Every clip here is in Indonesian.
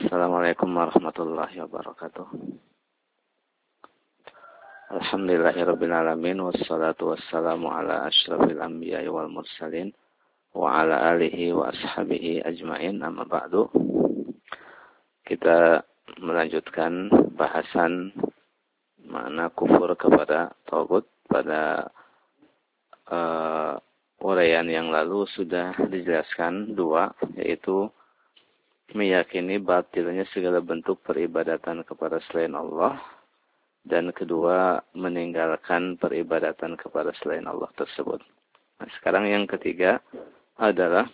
Assalamualaikum warahmatullahi wabarakatuh. Alhamdulillahirrabbilalamin. Wassalatu wassalamu ala ashrafil anbiya wal mursalin. Wa ala alihi wa ashabihi ajmain. Amma ba'du. Kita melanjutkan bahasan makna kufur kepada tagut. Pada uraian yang lalu sudah dijelaskan dua, yaitu meyakini batilnya segala bentuk peribadatan kepada selain Allah, dan kedua meninggalkan peribadatan kepada selain Allah tersebut. Nah, sekarang yang ketiga adalah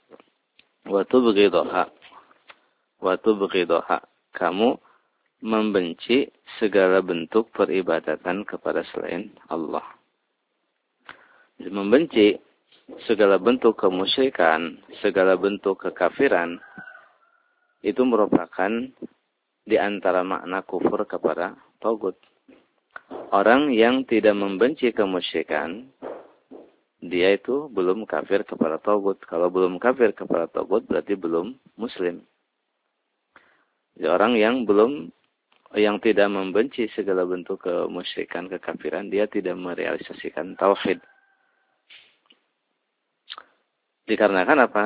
wa tubghidaha, kamu membenci segala bentuk peribadatan kepada selain Allah. Jadi, membenci segala bentuk kemusyrikan, segala bentuk kekafiran, itu merupakan di antara makna kufur kepada tagut. Orang yang tidak membenci kemusyrikan, dia itu belum kafir kepada tagut. Kalau belum kafir kepada tagut, berarti belum muslim. Jadi orang yang tidak membenci segala bentuk kemusyrikan, kekafiran, dia tidak merealisasikan tauhid. Dikarenakan apa?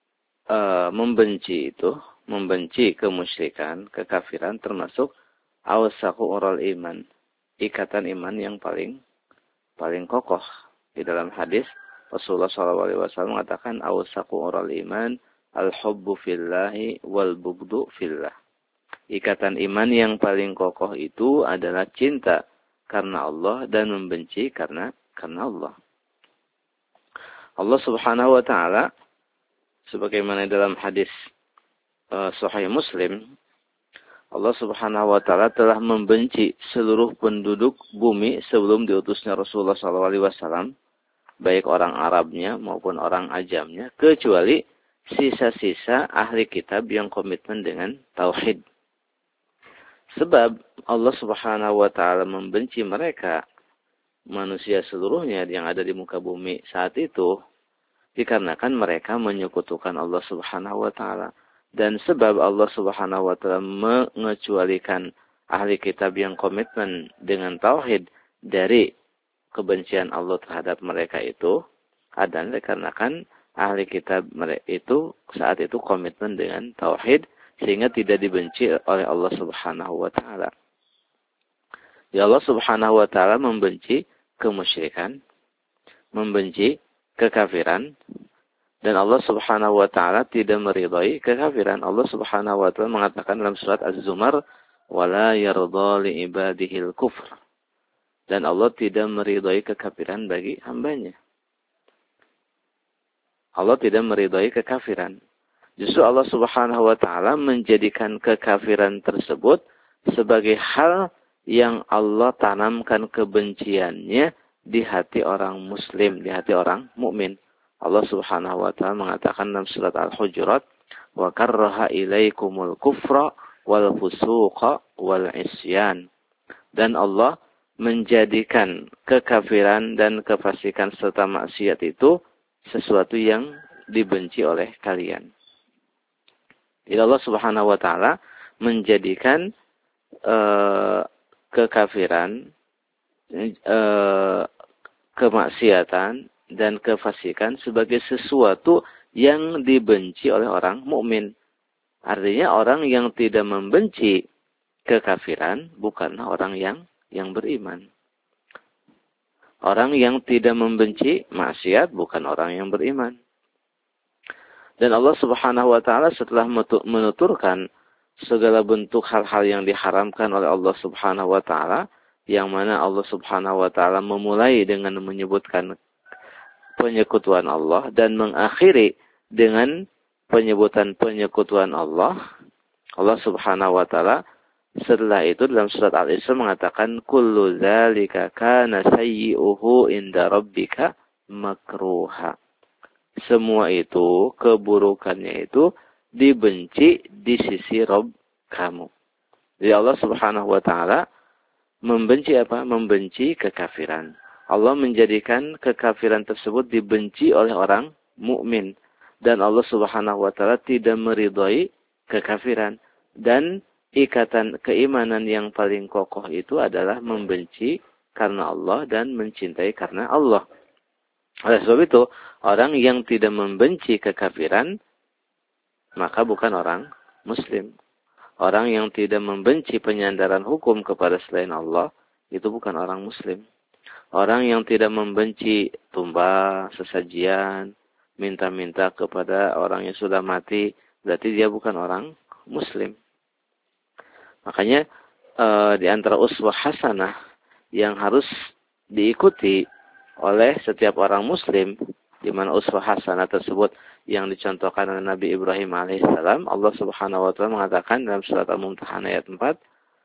Membenci kemusyrikan, kekafiran termasuk awsaqu ural iman, ikatan iman yang paling kokoh. Di dalam hadis Rasulullah SAW mengatakan awsaqu ural iman al-hubbu fillahi wal bugdu fillah. Ikatan iman yang paling kokoh itu adalah cinta karena Allah dan membenci karena Allah. Allah Subhanahu wa taala sebagaimana dalam hadis Sahih Muslim, Allah Subhanahu wa taala telah membenci seluruh penduduk bumi sebelum diutusnya Rasulullah SAW, baik orang Arabnya maupun orang Ajamnya, kecuali sisa-sisa ahli kitab yang komitmen dengan tauhid. Sebab Allah Subhanahu wa taala membenci mereka, manusia seluruhnya yang ada di muka bumi saat itu, dikarenakan mereka menyekutukan Allah Subhanahu wa taala. Dan sebab Allah Subhanahu wa taala mengecualikan ahli kitab yang komitmen dengan tauhid dari kebencian Allah terhadap mereka itu adalah dikarenakan ahli kitab mereka itu saat itu komitmen dengan tauhid sehingga tidak dibenci oleh Allah Subhanahu wa taala. Ya, Allah Subhanahu wa taala membenci kemusyrikan, membenci kekafiran, dan Allah Subhanahu wa taala tidak meridai kekafiran. Allah Subhanahu wa taala mengatakan dalam surat Az-Zumar, "Wala yardha li ibadihil kufr." Dan Allah tidak meridai kekafiran bagi hambanya. Allah tidak meridai kekafiran. Justru Allah Subhanahu wa taala menjadikan kekafiran tersebut sebagai hal yang Allah tanamkan kebenciannya di hati orang muslim, di hati orang mukmin. Allah Subhanahu wa taala mengatakan dalam surat Al-Hujurat, "Wa karraha ilaikumul kufra wal fusuqa wal isyan." Dan Allah menjadikan kekafiran dan kefasikan serta maksiat itu sesuatu yang dibenci oleh kalian. Jadi Allah Subhanahu wa taala menjadikan kekafiran, kemaksiatan dan kefasikan sebagai sesuatu yang dibenci oleh orang mukmin. Artinya orang yang tidak membenci kekafiran bukanlah orang yang beriman. Orang yang tidak membenci maksiat bukan orang yang beriman. Dan Allah Subhanahu wa taala setelah menuturkan segala bentuk hal-hal yang diharamkan oleh Allah Subhanahu wa taala, yang mana Allah Subhanahu wa taala memulai dengan menyebutkan penyekutuan Allah dan mengakhiri dengan penyebutan penyekutuan Allah. Allah Subhanahu wa taala setelah itu dalam surat Al-Isra mengatakan, "Kullu dzalika kana sayyi'uhu inda rabbika makruha." Semua itu, keburukannya itu dibenci di sisi Rabb kamu. Jadi Allah Subhanahu wa taala membenci apa? Membenci kekafiran. Allah menjadikan kekafiran tersebut dibenci oleh orang mukmin, dan Allah Subhanahu wa taala tidak meridai kekafiran. Dan ikatan keimanan yang paling kokoh itu adalah membenci karena Allah dan mencintai karena Allah. Oleh sebab itu, orang yang tidak membenci kekafiran, maka bukan orang Muslim. Orang yang tidak membenci penyandaran hukum kepada selain Allah, itu bukan orang Muslim. Orang yang tidak membenci tumbal, sesajian, minta-minta kepada orang yang sudah mati, berarti dia bukan orang Muslim. Makanya di antara uswah hasanah yang harus diikuti oleh setiap orang Muslim, di mana uswah hasanah tersebut yang dicontohkan oleh Nabi Ibrahim alaihissalam, Allah Subhanahu wa taala mengatakan dalam surat Al-Mumtahanah ayat 4,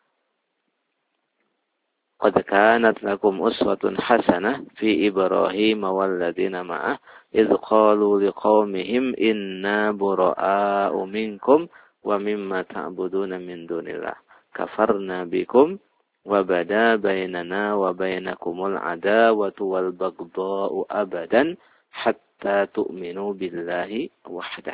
"Qad kanat lakum uswatun hasanah fi Ibrahim walladzina ma'ah idz qalu liqaumihim inna bura'a'u minkum wa mimma ta'buduna min dunillah kafarna bikum wa bada bainana wa bainakumul adawatu wal baghdha'u abadan hatta tu'minu billahi wahdah."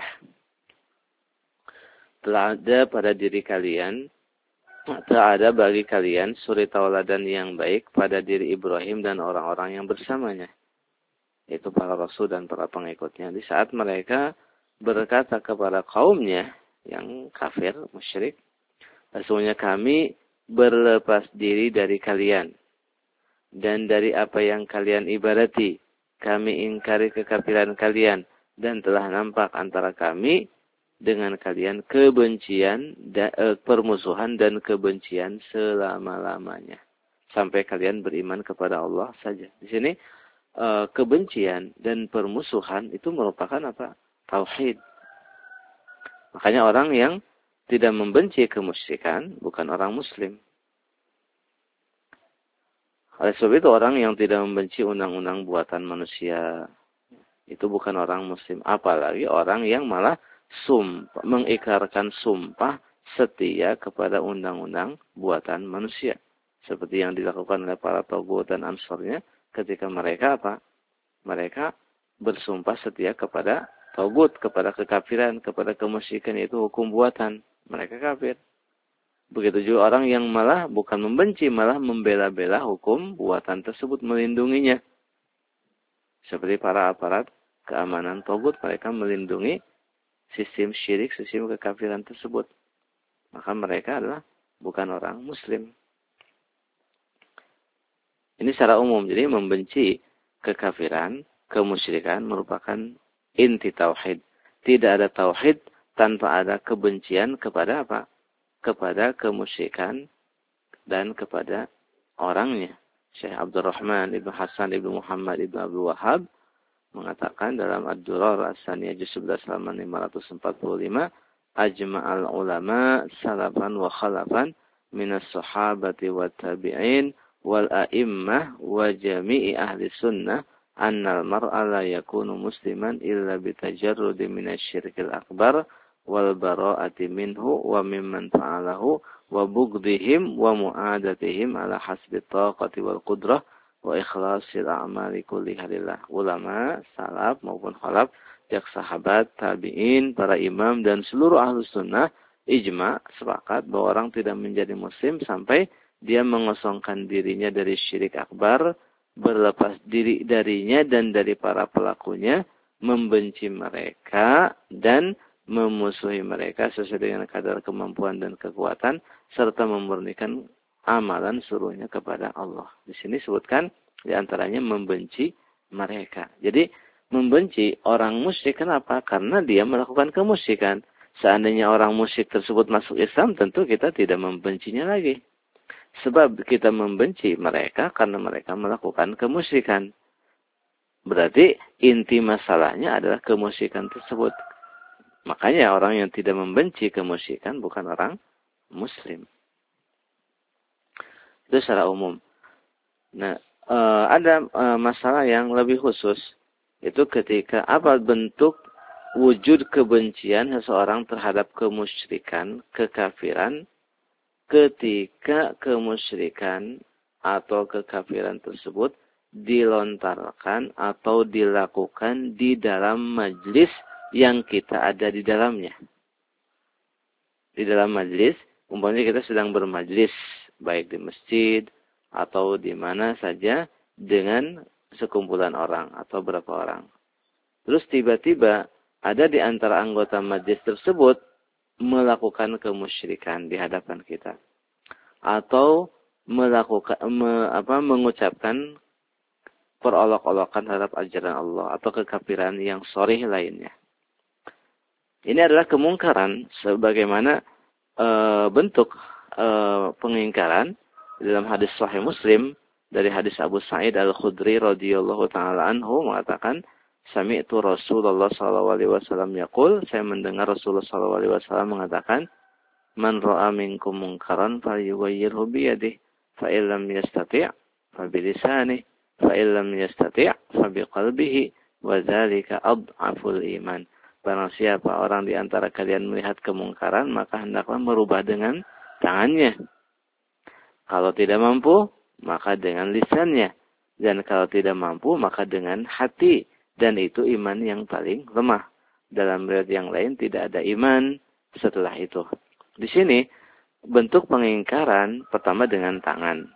Telah ada pada diri kalian, telah ada bagi kalian suri tauladan yang baik pada diri Ibrahim dan orang-orang yang bersamanya, yaitu para rasul dan para pengikutnya. Di saat mereka berkata kepada kaumnya yang kafir, musyrik, sesungguhnya kami berlepas diri dari kalian dan dari apa yang kalian ibadati. Kami ingkari kekafiran kalian dan telah nampak antara kami dengan kalian kebencian, permusuhan dan kebencian selama-lamanya sampai kalian beriman kepada Allah saja. Di sini kebencian dan permusuhan itu merupakan apa? Tauhid. Makanya orang yang tidak membenci kemusyrikan bukan orang Muslim. Oleh sebab itu orang yang tidak membenci undang-undang buatan manusia itu bukan orang Muslim. Apalagi orang yang malah mengikrarkan sumpah setia kepada undang-undang buatan manusia. Seperti yang dilakukan oleh para togut dan ansornya ketika mereka apa? Mereka bersumpah setia kepada togut, kepada kekafiran, kepada kemusyrikan, yaitu hukum buatan. Mereka kafir. Begitu juga orang yang malah bukan membenci, malah membela-bela hukum buatan tersebut, melindunginya. Seperti para aparat keamanan togut, mereka melindungi sistem syirik, sistem kekafiran tersebut. Maka mereka adalah bukan orang Muslim. Ini secara umum. Jadi membenci kekafiran, kemusyrikan merupakan inti tauhid. Tidak ada tauhid tanpa ada kebencian kepada apa? Kepada kemusyrikan dan kepada orangnya. Syekh Abdurrahman Ibn Hasan Ibn Muhammad Ibn Abdul Wahab mengatakan dalam Ad-Durar As-Saniyah juz 11 halaman 545, ajma'al ulama salafan wa khalafan minas sahabati wa tabi'in wal a'immah wa jami'i ahli sunnah annal mar'a la yakunu musliman illa bitajarrudi minasyirkil akbar wal bara'ati minhu wa mimman fa'alahu wa bughdihim wa mu'adatihim ala hasbi taqati wal qudrah wa ikhlasil a'mali kulliha lillah. Ulama, salaf maupun khalaf, jak sahabat, tabi'in, para imam dan seluruh ahlus sunnah ijma sepakat bahwa orang tidak menjadi muslim sampai dia mengosongkan dirinya dari syirik akbar, berlepas diri darinya dan dari para pelakunya, membenci mereka dan memusuhi mereka sesuai dengan kadar kemampuan dan kekuatan, serta memurnikan amalan seluruhnya kepada Allah. Di sini sebutkan diantaranya membenci mereka. Jadi membenci orang musyrik kenapa? Karena dia melakukan kemusyrikan. Seandainya orang musyrik tersebut masuk Islam, tentu kita tidak membencinya lagi. Sebab kita membenci mereka karena mereka melakukan kemusyrikan. Berarti inti masalahnya adalah kemusyrikan tersebut. Makanya orang yang tidak membenci kemusyrikan bukan orang Muslim. Itu secara umum. Nah, ada masalah yang lebih khusus. Itu ketika apa bentuk wujud kebencian seseorang terhadap kemusyrikan, kekafiran, ketika kemusyrikan atau kekafiran tersebut dilontarkan atau dilakukan di dalam majlis yang kita ada di dalamnya. di dalam majlis, umpamanya kita sedang bermajlis, baik di masjid atau di mana saja dengan sekumpulan orang atau berapa orang. Terus tiba-tiba ada di antara anggota majlis tersebut melakukan kemusyrikan di hadapan kita. Atau mengucapkan perolok-olokan terhadap ajaran Allah atau kekafiran yang sharih lainnya. Ini adalah kemungkaran sebagaimana bentuk pengingkaran dalam hadis Sahih Muslim dari hadis Abu Sa'id Al-Khudri radhiyallahu taala anhu mengatakan, "Sami'tu Rasulullah sallallahu alaihi wasallam yaqul," saya mendengar Rasulullah sallallahu alaihi wasallam mengatakan, "Man ra'a minkum munkaran falyughayyirhu bi yadihi, fa illam yastati' fa bi lisanihi, fa illam yastati' fa bi qalbihi, wa dzalika adhaful iman." Barang siapa orang di antara kalian melihat kemungkaran, maka hendaklah merubah dengan tangannya. Kalau tidak mampu, maka dengan lisannya. Dan kalau tidak mampu, maka dengan hati. Dan itu iman yang paling lemah. Dalam riwayat yang lain, tidak ada iman setelah itu. Di sini, bentuk pengingkaran pertama dengan tangan.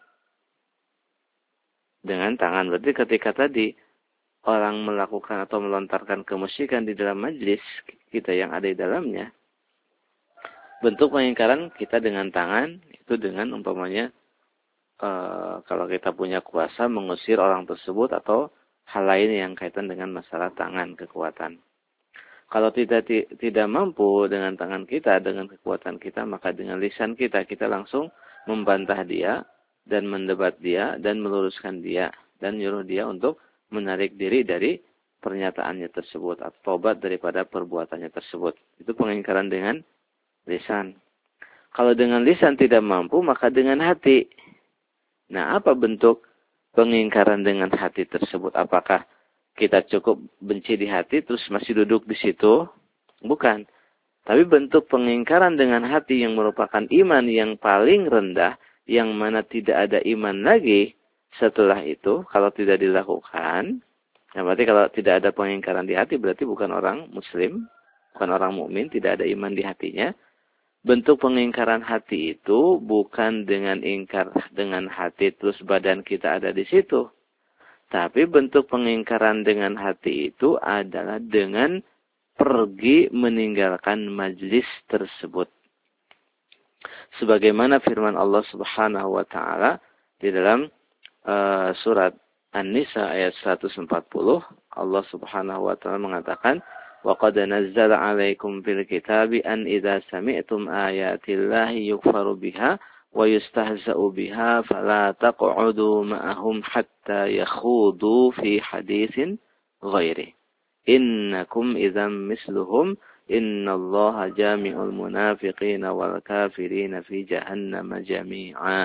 Dengan tangan. Berarti ketika tadi orang melakukan atau melontarkan kemusyrikan di dalam majlis kita yang ada di dalamnya, bentuk pengingkaran kita dengan tangan itu dengan umpamanya kalau kita punya kuasa mengusir orang tersebut atau hal lain yang kaitan dengan masalah tangan, kekuatan. Kalau tidak mampu dengan tangan kita, dengan kekuatan kita, maka dengan lisan kita langsung membantah dia dan mendebat dia dan meluruskan dia dan nyuruh dia untuk menarik diri dari pernyataannya tersebut atau tobat daripada perbuatannya tersebut. Itu pengingkaran dengan lisan. Kalau dengan lisan tidak mampu, maka dengan hati. Nah, apa bentuk pengingkaran dengan hati tersebut? Apakah kita cukup benci di hati terus masih duduk di situ? Bukan. Tapi bentuk pengingkaran dengan hati yang merupakan iman yang paling rendah, yang mana tidak ada iman lagi, setelah itu, kalau tidak dilakukan, ya berarti kalau tidak ada pengingkaran di hati, berarti bukan orang muslim, bukan orang mukmin, tidak ada iman di hatinya. Bentuk pengingkaran hati itu bukan dengan ingkar dengan hati terus badan kita ada di situ. Tapi bentuk pengingkaran dengan hati itu adalah dengan pergi meninggalkan majlis tersebut. Sebagaimana firman Allah Subhanahu wa taala di dalam surat An-Nisa ayat 140, Allah Subhanahu wa taala mengatakan, "Wa qad nazzala 'alaikum fil kitabi an idza sami'tum ayatillahi yukfaru biha wa yustahza'u biha fala taq'udu ma'ahum hatta yakhudu fi haditsin ghairi. Innakum idzam misluhum innallaha jami'ul munafiqina wal kafirina fi jahannam jami'a."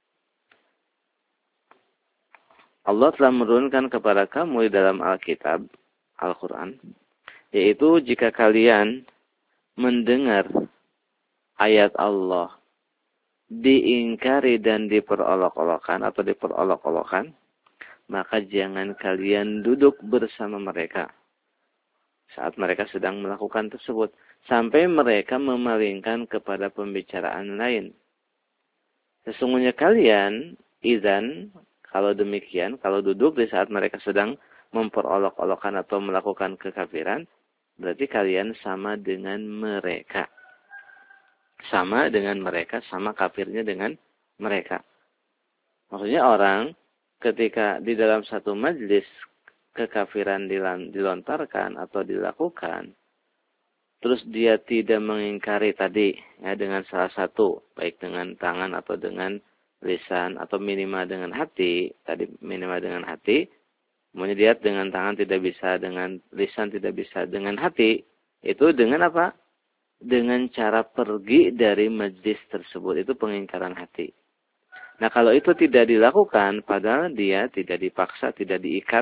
Allah telah menurunkan kepada kamu di dalam Alkitab, Al-Quran, yaitu jika kalian mendengar ayat Allah diingkari dan diperolok-olokan atau diperolok-olokan, maka jangan kalian duduk bersama mereka saat mereka sedang melakukan tersebut, sampai mereka memalingkan kepada pembicaraan lain. Sesungguhnya kalian, kalau demikian, kalau duduk di saat mereka sedang memperolok-olokan atau melakukan kekafiran, berarti kalian sama dengan mereka. Sama dengan mereka, sama kafirnya dengan mereka. Maksudnya orang ketika di dalam satu majlis kekafiran dilontarkan atau dilakukan, terus dia tidak mengingkari tadi ya dengan salah satu, baik dengan tangan atau dengan lisan atau minimal dengan hati, tadi minimal dengan hati, kemudian dia dengan tangan tidak bisa, dengan lisan tidak bisa, dengan hati, itu dengan apa? Dengan cara pergi dari majlis tersebut, itu pengingkaran hati. Nah, kalau itu tidak dilakukan, padahal dia tidak dipaksa, tidak diikat,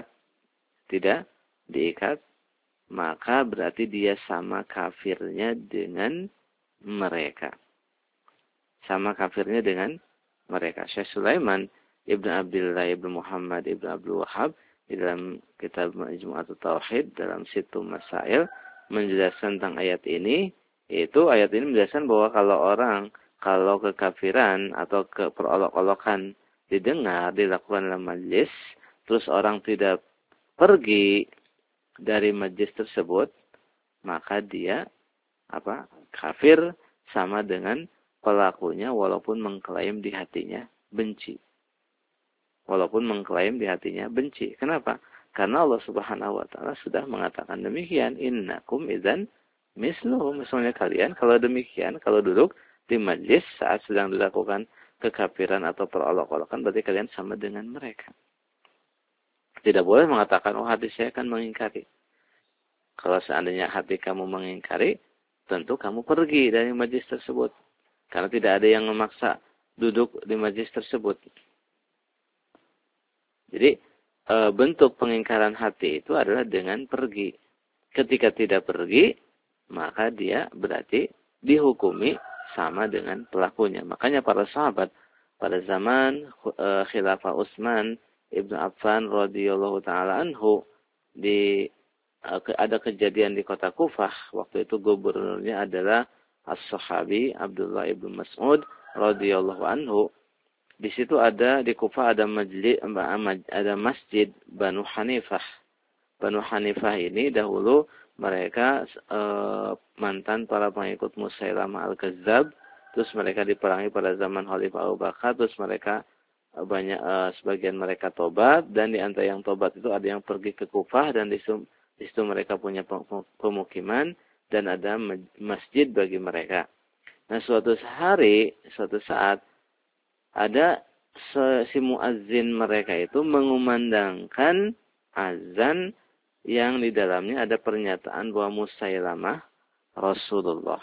maka berarti dia sama kafirnya dengan mereka. Sama kafirnya dengan mereka. Syekh Sulaiman Ibn Abdullah Ibn Muhammad Ibn Abdul Wahhab di dalam kitab Majmu'atut Tauhid dalam Situ Masail menjelaskan tentang ayat ini, Itu ayat ini menjelaskan bahwa kalau kekafiran atau keperolok-olokan didengar, dilakukan dalam majlis, terus orang tidak pergi dari majlis tersebut, maka dia kafir sama dengan pelakunya walaupun mengklaim di hatinya benci. Walaupun mengklaim di hatinya benci. Kenapa? Karena Allah Subhanahu wa taala sudah mengatakan demikian, innakum idzan misluhum. Misalnya kalian kalau demikian, kalau duduk di majlis saat sedang dilakukan kekafiran atau perolok-olokan, berarti kalian sama dengan mereka. Tidak boleh mengatakan, oh hati saya akan mengingkari. Kalau seandainya hati kamu mengingkari, tentu kamu pergi dari majlis tersebut. Karena tidak ada yang memaksa duduk di majlis tersebut. Jadi bentuk pengingkaran hati itu adalah dengan pergi. Ketika tidak pergi, maka dia berarti dihukumi sama dengan pelakunya. Makanya para sahabat pada zaman Khilafah Utsman Ibnu Affan radhiyallahu taala anhu ada kejadian di kota Kufah. Waktu itu gubernurnya adalah As-Sahabi Abdullah ibnu Mas'ud radhiyallahu anhu. Di situ di Kufah ada masjid Banu Hanifah. Banu Hanifah ini dahulu mereka mantan para pengikut Musailamah Al-Kadzdzab. Terus mereka diperangi pada zaman Khalifah Abu Bakar. Terus mereka sebagian mereka tobat. Dan di antara yang tobat itu ada yang pergi ke Kufah. Dan di situ mereka punya pemukiman. Dan ada masjid bagi mereka. Nah suatu saat ada si muazzin mereka itu mengumandangkan azan yang di dalamnya ada pernyataan bahwa Musailamah Rasulullah.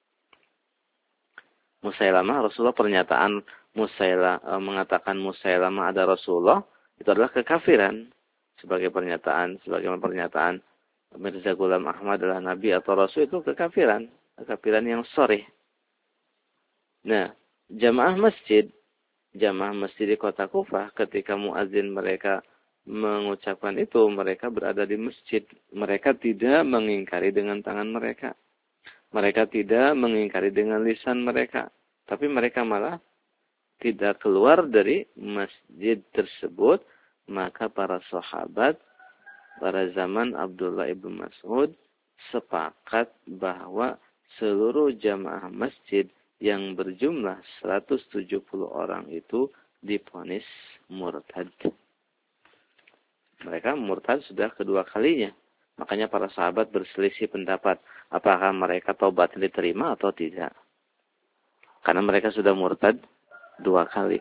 Musailamah Rasulullah, pernyataan mengatakan Musailamah ada Rasulullah itu adalah kekafiran. Sebagaimana pernyataan Mirza Ghulam Ahmad adalah Nabi atau Rasul, itu kekafiran yang sharih. Nah, jamaah masjid di kota Kufah ketika muazin mereka mengucapkan itu, mereka berada di masjid. Mereka tidak mengingkari dengan tangan mereka. Mereka tidak mengingkari dengan lisan mereka. Tapi mereka malah tidak keluar dari masjid tersebut. Maka para sahabat pada zaman Abdullah ibnu Mas'ud sepakat bahwa seluruh jamaah masjid yang berjumlah 170 orang itu divonis murtad. Mereka murtad sudah kedua kalinya. Makanya para sahabat berselisih pendapat. Apakah mereka taubat diterima atau tidak. Karena mereka sudah murtad 2 kali.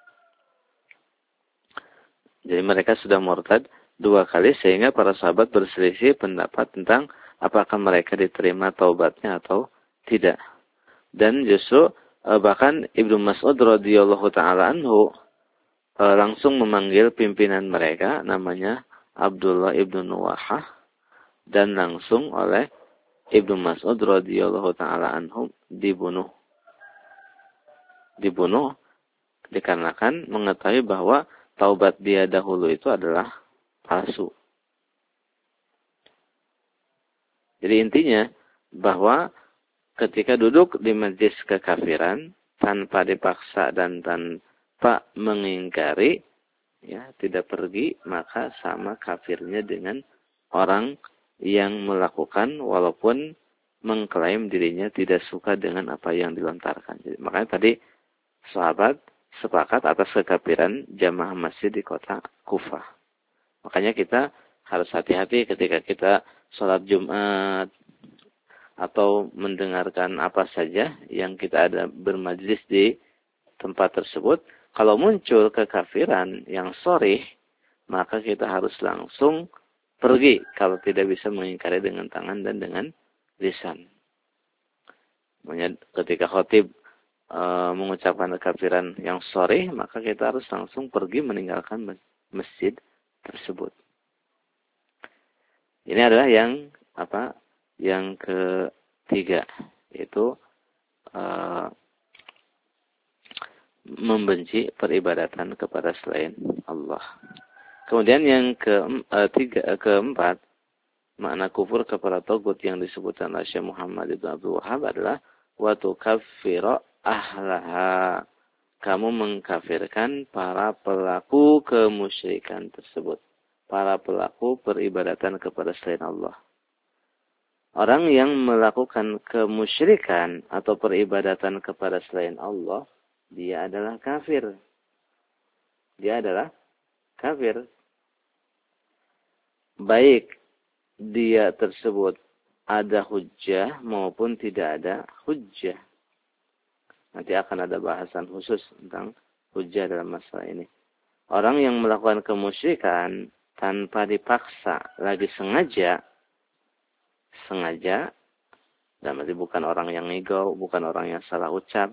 Jadi mereka sudah murtad 2 kali. Sehingga para sahabat berselisih pendapat tentang apakah mereka diterima taubatnya atau tidak. Dan justru bahkan Ibnu Mas'ud radhiyallahu taala anhu langsung memanggil pimpinan mereka namanya Abdullah ibnu Nuwahah, dan langsung oleh Ibnu Mas'ud radhiyallahu taala anhu dibunuh dikarenakan mengetahui bahwa taubat dia dahulu itu adalah palsu. Jadi intinya bahwa ketika duduk di majlis kekafiran tanpa dipaksa dan tanpa mengingkari, ya tidak pergi, maka sama kafirnya dengan orang yang melakukan walaupun mengklaim dirinya tidak suka dengan apa yang dilontarkan. Jadi, makanya tadi sahabat sepakat atas kekafiran jamaah masjid di kota Kufah. Makanya kita harus hati-hati ketika kita sholat Jumat atau mendengarkan apa saja yang kita ada bermajlis di tempat tersebut. Kalau muncul kekafiran yang sharih, maka kita harus langsung pergi kalau tidak bisa mengingkari dengan tangan dan dengan lisan. Ketika khatib mengucapkan kekafiran yang sharih, maka kita harus langsung pergi meninggalkan masjid tersebut. Ini adalah yang ketiga, yaitu membenci peribadatan kepada selain Allah. Kemudian yang keempat, Makna kufur kepada tagut yang disebutkan oleh Syekh Muhammad ibn Abdul Wahhab adalah wa tukaffira ahlaha. Kamu mengkafirkan para pelaku kemusyrikan tersebut. Para pelaku peribadatan kepada selain Allah. Orang yang melakukan kemusyrikan atau peribadatan kepada selain Allah, dia adalah kafir. Dia adalah kafir. Baik dia tersebut ada hujjah maupun tidak ada hujjah. Nanti akan ada bahasan khusus tentang hujjah dalam masalah ini. Orang yang melakukan kemusyrikan tanpa dipaksa, lagi sengaja, dan berarti bukan orang yang ngigau, bukan orang yang salah ucap,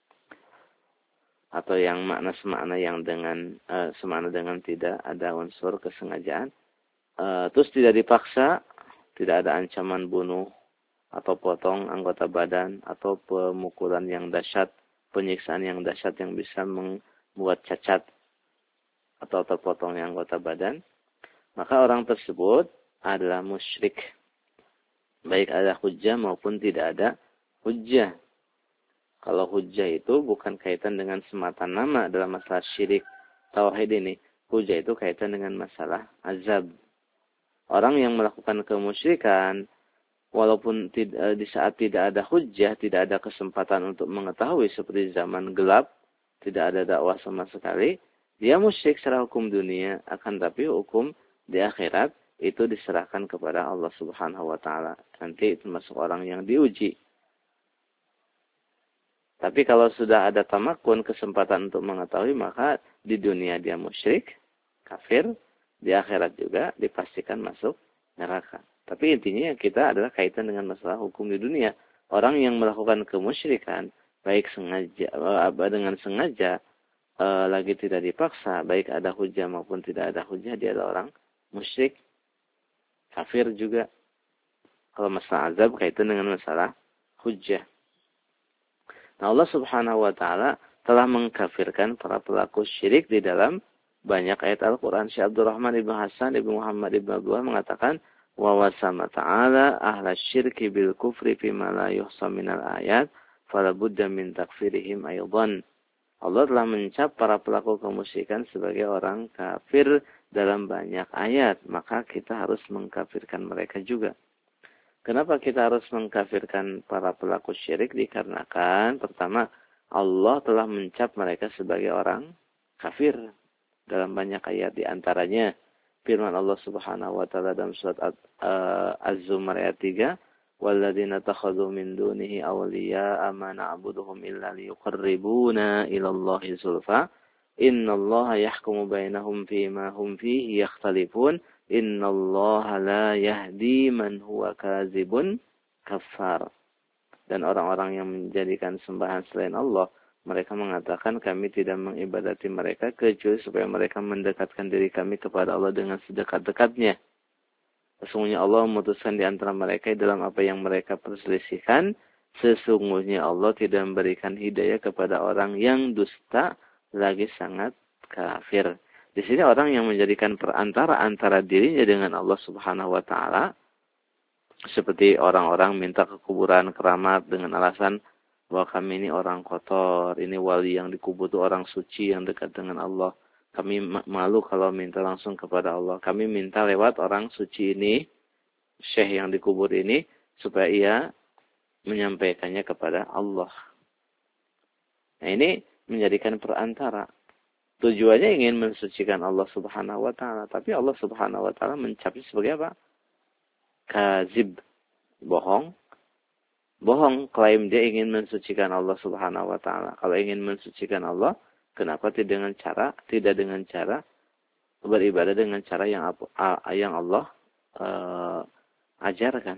atau yang makna-semakna yang semakna dengan tidak ada unsur kesengajaan, terus tidak dipaksa, tidak ada ancaman bunuh, atau potong anggota badan, atau pemukulan yang dahsyat, penyiksaan yang dahsyat yang bisa membuat cacat, atau terpotongnya anggota badan, maka orang tersebut adalah musyrik. Baik ada hujjah maupun tidak ada hujjah. Kalau hujjah itu bukan kaitan dengan semata nama dalam masalah syirik tauhid ini. Hujjah itu kaitan dengan masalah azab. Orang yang melakukan kemusyrikan, walaupun di saat tidak ada hujjah, tidak ada kesempatan untuk mengetahui seperti zaman gelap, tidak ada dakwah sama sekali, dia musyrik secara hukum dunia, akan tapi hukum di akhirat itu diserahkan kepada Allah Subhanahu wa taala. Nanti termasuk orang yang diuji. Tapi kalau sudah ada tamakun, kesempatan untuk mengetahui, maka di dunia dia musyrik, kafir, di akhirat juga dipastikan masuk neraka. Tapi intinya kita adalah kaitan dengan masalah hukum di dunia. Orang yang melakukan kemusyrikan, baik dengan sengaja, lagi tidak dipaksa, baik ada hujah maupun tidak ada hujah, dia adalah orang musyrik, kafir juga. Kalau masalah azab kaitan dengan masalah hujah. Nah, Allah Subhanahu wa taala telah mengkafirkan para pelaku syirik di dalam banyak ayat Al-Qur'an. Syekh Abdurrahman Ibnu Hasan Ibnu Muhammad Ibnu Abdullah mengatakan wa wasama ta'ala ahla syirki bil kufri fima la yuhsa minal ayat fala budda min takfirihim aydan. Allah telah mencap para pelaku kemusyrikan sebagai orang kafir dalam banyak ayat, maka kita harus mengkafirkan mereka juga. Kenapa kita harus mengkafirkan para pelaku syirik? Dikarenakan pertama, Allah telah mencap mereka sebagai orang kafir dalam banyak ayat, di antaranya firman Allah Subhanahu wa taala dalam surat Az-Zumar ayat 3, walladzina takhadhu min dunihi awliya'a ma na'buduhum illa liyuqarribuna ila Allahi zulfa innallaha yahkumu bainahum fima hum fihi yakhtalifun innallaha la yahdi man huwa kazibun kafar. Dan orang-orang yang menjadikan sembahan selain Allah, mereka mengatakan kami tidak mengibadati mereka kecuali supaya mereka mendekatkan diri kami kepada Allah dengan sedekat-dekatnya. Sesungguhnya Allah memutuskan di antara mereka dalam apa yang mereka perselisihkan. Sesungguhnya Allah tidak memberikan hidayah kepada orang yang dusta lagi sangat kafir. Di sini orang yang menjadikan perantara antara dirinya dengan Allah Subhanahu wa taala, seperti orang-orang minta ke kuburan keramat dengan alasan bahwa kami ini orang kotor, ini wali yang dikubur itu orang suci yang dekat dengan Allah. Kami malu kalau minta langsung kepada Allah. Kami minta lewat orang suci ini, syekh yang dikubur ini, supaya ia menyampaikannya kepada Allah. Nah, ini menjadikan perantara. Tujuannya ingin mensucikan Allah Subhanahu wa taala, tapi Allah Subhanahu wa taala mencapnya sebagai apa? Kazib, bohong. Bohong, klaim dia ingin mensucikan Allah Subhanahu wa taala. Kalau ingin mensucikan Allah, kenapa tidak dengan cara beribadah dengan cara yang Allah ajarkan?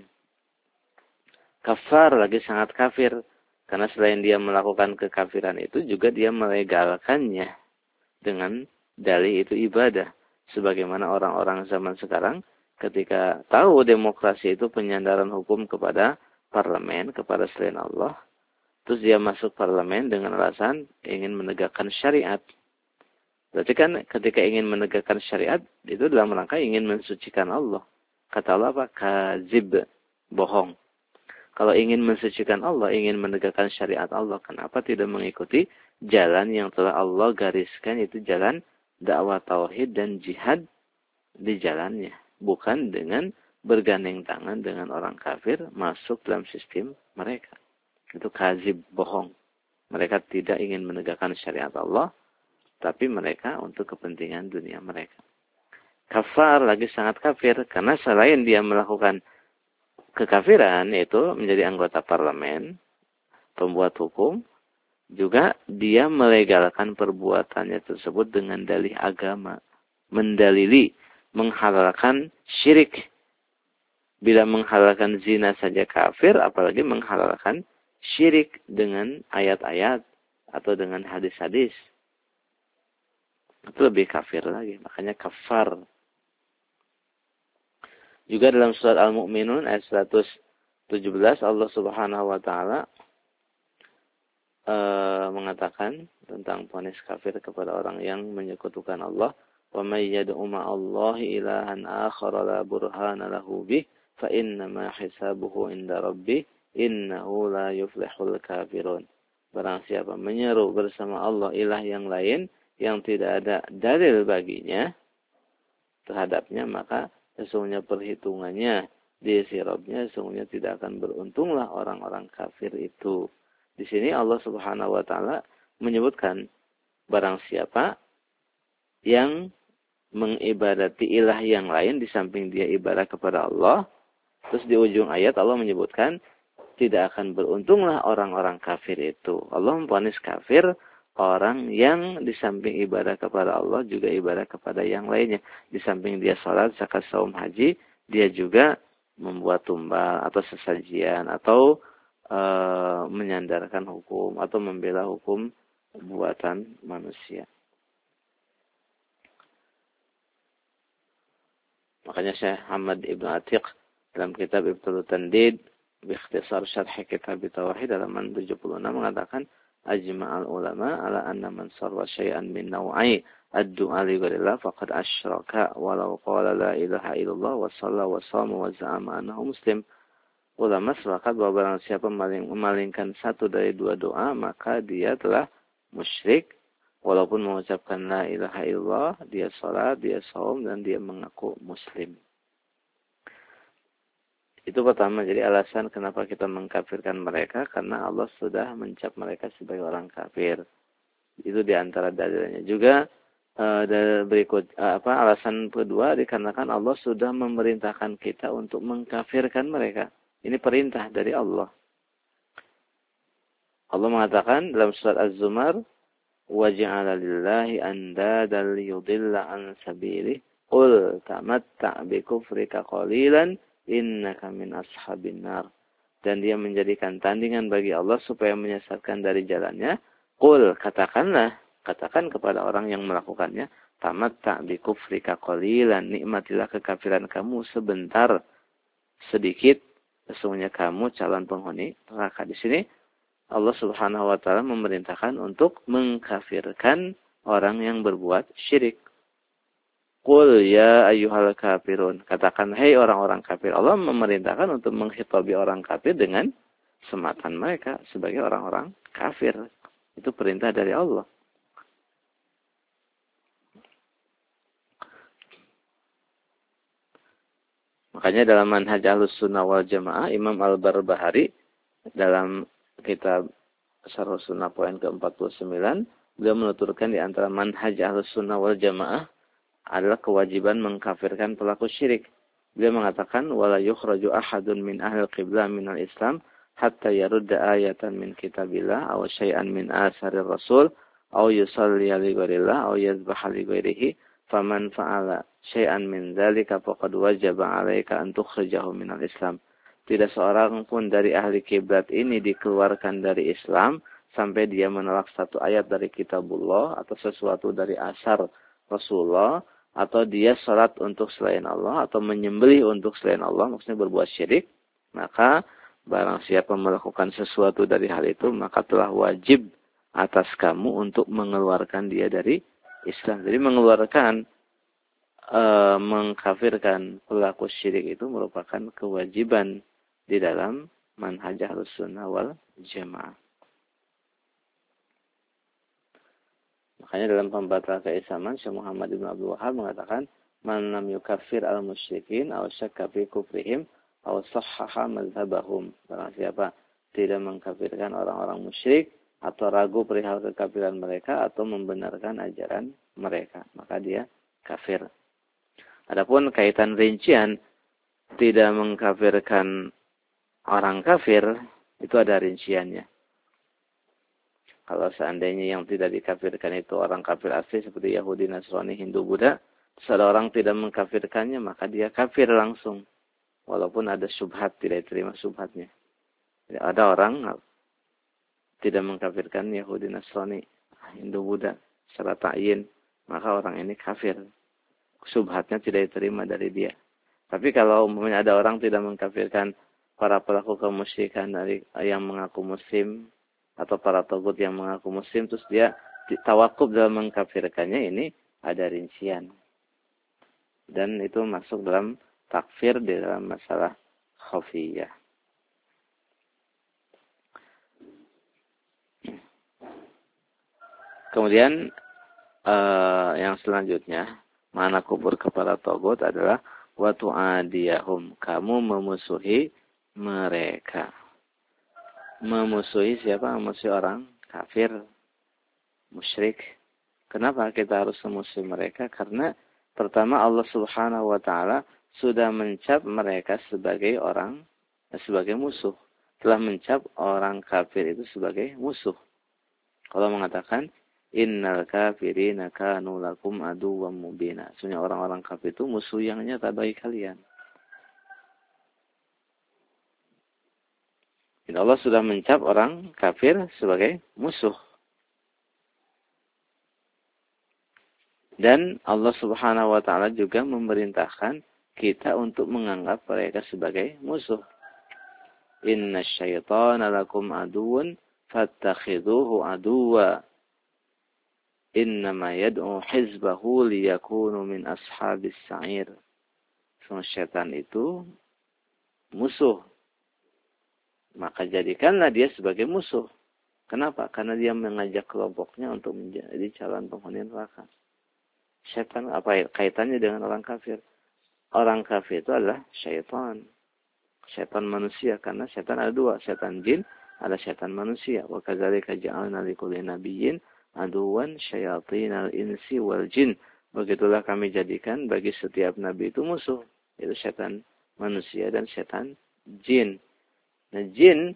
Kafar, lagi sangat kafir, karena selain dia melakukan kekafiran itu juga dia melegalkannya dengan dalih itu ibadah. Sebagaimana orang-orang zaman sekarang ketika tahu demokrasi itu penyandaran hukum kepada parlemen, kepada selain Allah, terus dia masuk parlemen dengan alasan ingin menegakkan syariat. Berarti kan ketika ingin menegakkan syariat itu dalam rangka ingin mensucikan Allah. Kata Allah apa? Kazib, bohong. Kalau ingin mensucikan Allah, ingin menegakkan syariat Allah, kenapa tidak mengikuti jalan yang telah Allah gariskan, itu jalan dakwah tauhid dan jihad di jalannya. Bukan dengan bergandeng tangan dengan orang kafir masuk dalam sistem mereka. Itu kazib, bohong. Mereka tidak ingin menegakkan syariat Allah, tapi mereka untuk kepentingan dunia mereka. Kafar lagi sangat kafir, karena selain dia melakukan kekafiran, yaitu menjadi anggota parlemen, pembuat hukum, juga dia melegalkan perbuatannya tersebut dengan dalih agama. Mendalili, menghalalkan syirik. Bila menghalalkan zina saja kafir, apalagi menghalalkan syirik dengan ayat-ayat atau dengan hadis-hadis. Itu lebih kafir lagi, makanya kafar. Juga dalam surat Al-Mu'minun ayat 117 Allah Subhanahu wa taala mengatakan tentang vonis kafir kepada orang yang menyekutukan Allah, "Wa may yad'u ma'allahi ilahan akhara la burhana lahu bih, fa inna ma hisabuhu 'inda rabbih, innahu la yuflihul kafirun." Barang siapa menyeru bersama Allah ilah yang lain yang tidak ada dalil baginya terhadapnya, maka sesungguhnya perhitungannya di sisi Rabbnya, sesungguhnya tidak akan beruntunglah orang-orang kafir itu. Di sini Allah Subhanahu wa taala menyebutkan barang siapa yang mengibadati ilah yang lain di samping dia ibadah kepada Allah, terus di ujung ayat Allah menyebutkan tidak akan beruntunglah orang-orang kafir itu. Allah memvonis kafir orang yang di samping ibadah kepada Allah juga ibadah kepada yang lainnya. Di samping dia salat, zakat, saum, haji, dia juga membuat tumbal atau sesajian atau menyandarkan hukum atau membela hukum buatan manusia. Makanya Syekh Ahmad Ibn Atiq dalam kitab Ibtul Tandid Biikhtisar Syarh Kitab Tauhid halaman 76 mengatakan ajma'al ulama ala anna man sarwa syai'an min naw'i ad-du'a li ghairillah faqad asyraka walau qala la ilaha illallah wa shalla wa shama wa za'ama annahu muslim. Ulama sepakat bahwa barang siapa memalingkan satu dari dua doa, maka dia telah musyrik walaupun mengucapkan la ilaha illallah, dia salat, dia saum, dan dia mengaku muslim. Itu pertama, jadi alasan kenapa kita mengkafirkan mereka, karena Allah sudah mencap mereka sebagai orang kafir. Itu diantara dalilnya. Juga berikut alasan kedua, dikarenakan Allah sudah memerintahkan kita untuk mengkafirkan mereka. Ini perintah dari Allah. Allah mengatakan dalam surat Az-Zumar, وَجَعَلَ لِلَّهِ أَنْدَادًا لِيُضِلَّ عَنْ سَبِيلِهِ قُلْ تَمَتَّعْ بِكُفْرِكَ قَلِيلًا إِنَّكَ مِنْ أَصْحَابِ النَّارِ. Dan dia menjadikan tandingan bagi Allah supaya menyesatkan dari jalannya. Qul, katakan kepada orang yang melakukannya, tamatta' bikufrika qalilan, nikmatilah kekafiran kamu sebentar, sedikit, sesungguhnya kamu calon penghuni neraka. Di sini Allah Subhanahu wa taala memerintahkan untuk mengkafirkan orang yang berbuat syirik. Qul ya ayyuhal kafirun. Katakan hai orang-orang kafir. Allah memerintahkan untuk menghitabi orang kafir dengan sematan mereka sebagai orang-orang kafir. Itu perintah dari Allah. Makanya dalam manhaj Ahlus Sunnah wal Jamaah, Imam Al-Barbahari dalam kitab Syarh Sunnah poin ke-49, beliau menuturkan di antara manhaj Ahlus Sunnah wal Jamaah adalah kewajiban mengkafirkan pelaku syirik. Beliau mengatakan wala yukhraju ahadun min ahlil qiblah minal Islam hatta yarudda ayatan min kitabillah aw syai'an min asarir rasul aw yusalli li ghairillah aw yazbaha li ghairihi faman fa'ala syai'an min dzalika faqad wajaba 'alaika an tukhrijahu minal Islam. Tidak seorang pun dari ahli kiblat ini dikeluarkan dari Islam sampai dia menolak satu ayat dari kitabullah atau sesuatu dari asar Rasulullah, atau dia salat untuk selain Allah atau menyembelih untuk selain Allah, maksudnya berbuat syirik. Maka barang siapa melakukan sesuatu dari hal itu, maka telah wajib atas kamu untuk mengeluarkan dia dari Islam. Jadi mengeluarkan mengkafirkan pelaku syirik itu merupakan kewajiban di dalam manhaj Ahlussunnah wal Jamaah. Makanya dalam pembatal keislaman Syekh Muhammad bin Abdul Wahhab mengatakan man lam yukaffir al-musyrikin aw syakka fi kufrihim aw sahhaha mazhabahum. Barang siapa tidak mengkafirkan orang-orang musyrik atau ragu perihal kekafiran mereka atau membenarkan ajaran mereka, maka dia kafir. Adapun kaitan rincian tidak mengkafirkan orang kafir itu ada rinciannya. Kalau seandainya yang tidak dikafirkan itu orang kafir asli seperti Yahudi, Nasrani, Hindu, Buddha, terus ada orang tidak mengkafirkannya, maka dia kafir langsung. Walaupun ada syubhat, tidak diterima syubhatnya. Jadi ada orang tidak mengkafirkan Yahudi, Nasrani, Hindu, Buddha secara ta'yin, maka orang ini kafir. Syubhatnya tidak diterima dari dia. Tapi kalau umpamanya ada orang tidak mengkafirkan para pelaku kemusyrikan dari yang mengaku muslim, atau para togut yang mengaku muslim, terus dia tawakuf dalam mengkafirkannya, ini ada rincian. Dan itu masuk dalam takfir di dalam masalah khafiyah. Kemudian yang selanjutnya, mana kubur kepada togut adalah wa tu'adiyahum, kamu memusuhi mereka. Memusuhi siapa? Memusuhi orang kafir, musyrik. Kenapa kita harus memusuhi mereka? Karena pertama Allah Subhanahu wa taala sudah mencap mereka sebagai orang, sebagai musuh. Telah mencap orang kafir itu sebagai musuh. Allah mengatakan innal kafirina kanu lakum aduwwam mubina. Sebenarnya orang-orang kafir itu musuh yang nyata bagi kalian. Dan Allah sudah mencap orang kafir sebagai musuh. Dan Allah Subhanahu wa taala juga memerintahkan kita untuk menganggap mereka sebagai musuh. Innasyaitana lakum aduwwun fattakhidhuhu aduwwa. Innama yad'u hizbahu liyakunu min ashabis sa'ir. Semua syaitan itu musuh. Maka jadikanlah dia sebagai musuh. Kenapa? Karena dia mengajak kelompoknya untuk menjadi calon penghuni neraka. Syaitan apa kaitannya dengan orang kafir? Orang kafir itu adalah syaitan. Syaitan manusia. Karena syaitan ada dua. Syaitan jin, ada syaitan manusia. Wa kadzalika ja'alna likulli nabiyyin aduwan syayatinal insi wal jin. Begitulah kami jadikan bagi setiap nabi itu musuh. Itu syaitan manusia dan syaitan jin. Nah, jin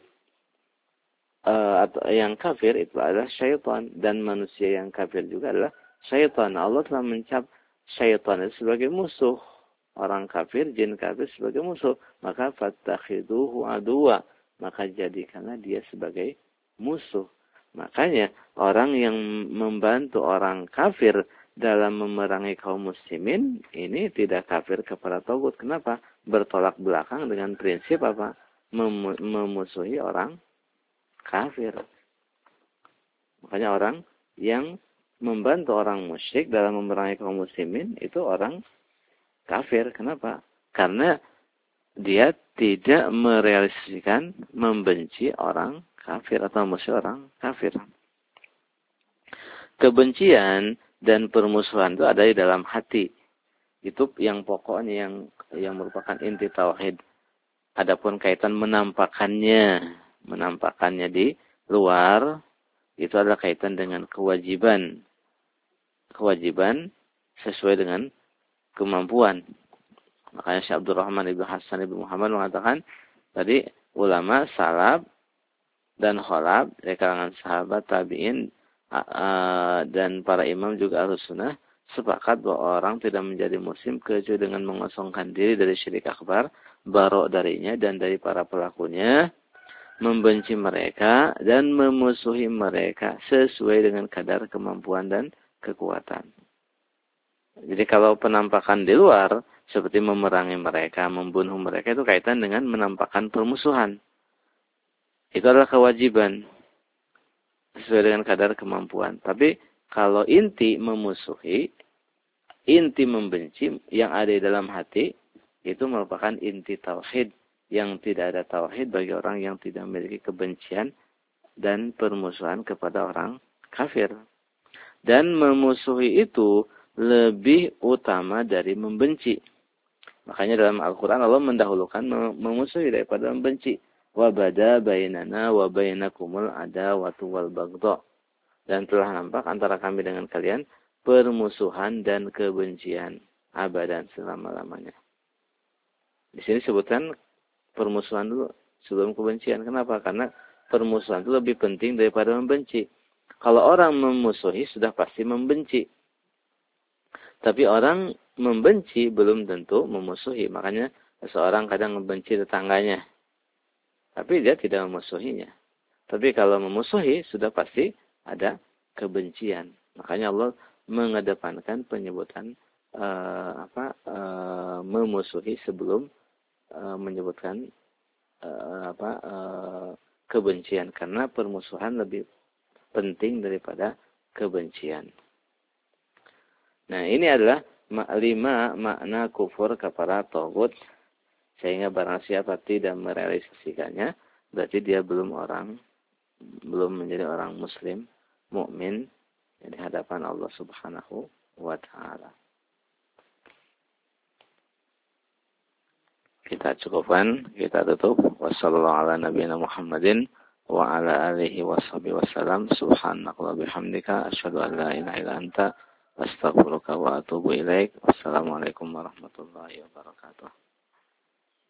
atau yang kafir itu adalah syaitan, dan manusia yang kafir juga adalah syaitan. Allah telah mencap syaitan itu sebagai musuh. Orang kafir, jin kafir sebagai musuh. Maka fattakhiduhu aduwa. Maka jadikanlah dia sebagai musuh. Makanya orang yang membantu orang kafir dalam memerangi kaum muslimin ini tidak kafir kepada tagut. Kenapa? Bertolak belakang dengan prinsip apa? Memusuhi orang kafir. Makanya orang yang membantu orang musyrik dalam memerangi kaum muslimin itu orang kafir. Kenapa? Karena dia tidak merealisasikan membenci orang kafir atau musuh orang kafir. Kebencian dan permusuhan itu ada di dalam hati. Itu yang pokoknya yang merupakan inti tauhid. Adapun kaitan menampakkannya di luar, itu adalah kaitan dengan kewajiban. Kewajiban sesuai dengan kemampuan. Makanya Syekh Abdul Rahman Ibnu Hasan Ibnu Muhammad mengatakan, tadi ulama salaf dan khalaf dari kalangan sahabat, tabi'in, dan para imam juga Ahlussunnah sepakat bahwa orang tidak menjadi muslim kecuali dengan mengosongkan diri dari syirik akbar, barok darinya dan dari para pelakunya, membenci mereka dan memusuhi mereka sesuai dengan kadar kemampuan dan kekuatan. Jadi kalau penampakan di luar seperti memerangi mereka, membunuh mereka, itu kaitan dengan menampakkan permusuhan. Itu adalah kewajiban sesuai dengan kadar kemampuan. Tapi kalau inti memusuhi, inti membenci yang ada di dalam hati itu merupakan inti tauhid. Yang tidak ada tauhid bagi orang yang tidak memiliki kebencian dan permusuhan kepada orang kafir. Dan memusuhi itu lebih utama dari membenci. Makanya dalam Al-Quran Allah mendahulukan memusuhi daripada membenci. Wa bada bainana wa bainakumul adawatu wal bagdha. Dan telah nampak antara kami dengan kalian permusuhan dan kebencian abadan selama-lamanya. Di sini sebutkan permusuhan dulu sebelum kebencian. Kenapa? Karena permusuhan itu lebih penting daripada membenci. Kalau orang memusuhi sudah pasti membenci. Tapi orang membenci belum tentu memusuhi. Makanya seseorang kadang membenci tetangganya. Tapi dia tidak memusuhinya. Tapi kalau memusuhi sudah pasti ada kebencian. Makanya Allah mengedepankan penyebutan memusuhi sebelum menyebutkan kebencian. Karena permusuhan lebih penting daripada kebencian. Nah, ini adalah 5 makna kufur kepada taghut. Sehingga barang siapa tidak merealisasikannya, berarti dia belum menjadi orang muslim, mukmin di hadapan Allah Subhanahu wa taala. Kita cukupkan, kita tutup. Wassallallahu ala nabiyina Muhammadin wa ala alihi washabihi wasallam. Subhanakallahumma bihamdika asyhadu an la ilaha illa anta astaghfiruka wa atubu ilaik. Wassalamualaikum warahmatullahi wabarakatuh.